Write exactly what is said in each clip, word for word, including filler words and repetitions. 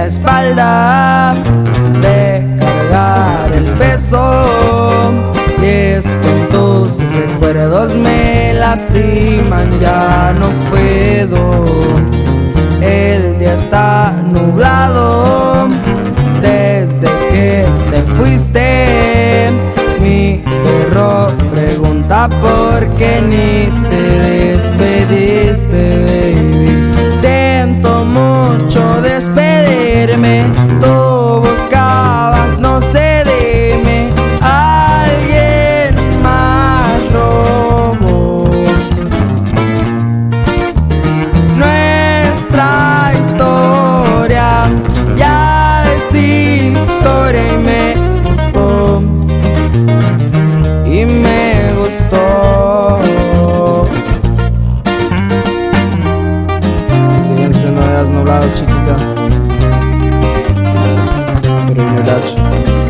espalda, de cargar el peso. Y es que tus recuerdos me lastiman, ya no puedo. El día está nublado desde que te fuiste. Mi perro pregunta por qué ni te despediste, baby. Siento mucho despedirme, tú buscabas, no sé, dime, alguien más robó nuestra historia. Ya es historia y me gustó, y me gustó. Siguen siendo días nublados, chiquita, pero yo gacho.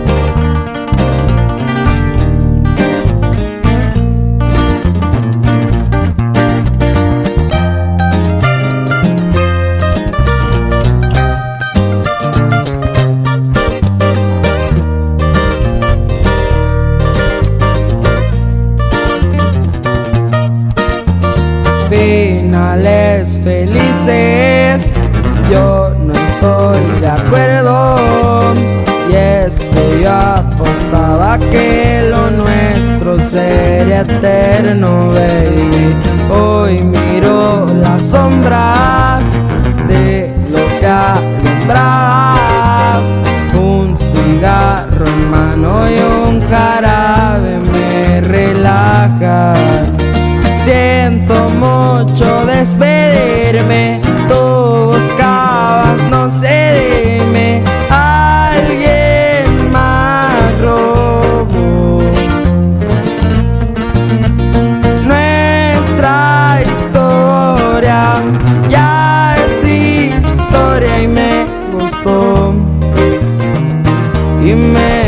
Finales felices, yo no estoy de acuerdo. Y es que yo apostaba que lo nuestro sería eterno, baby. Hoy miro las sombras de lo que alumbrabas. Un cigarro en mano y un jarabe me relajan. Siento mucho despedirme, tú buscabas, no sé, dime, alguien más robó nuestra historia. Ya es historia y me gustó, y me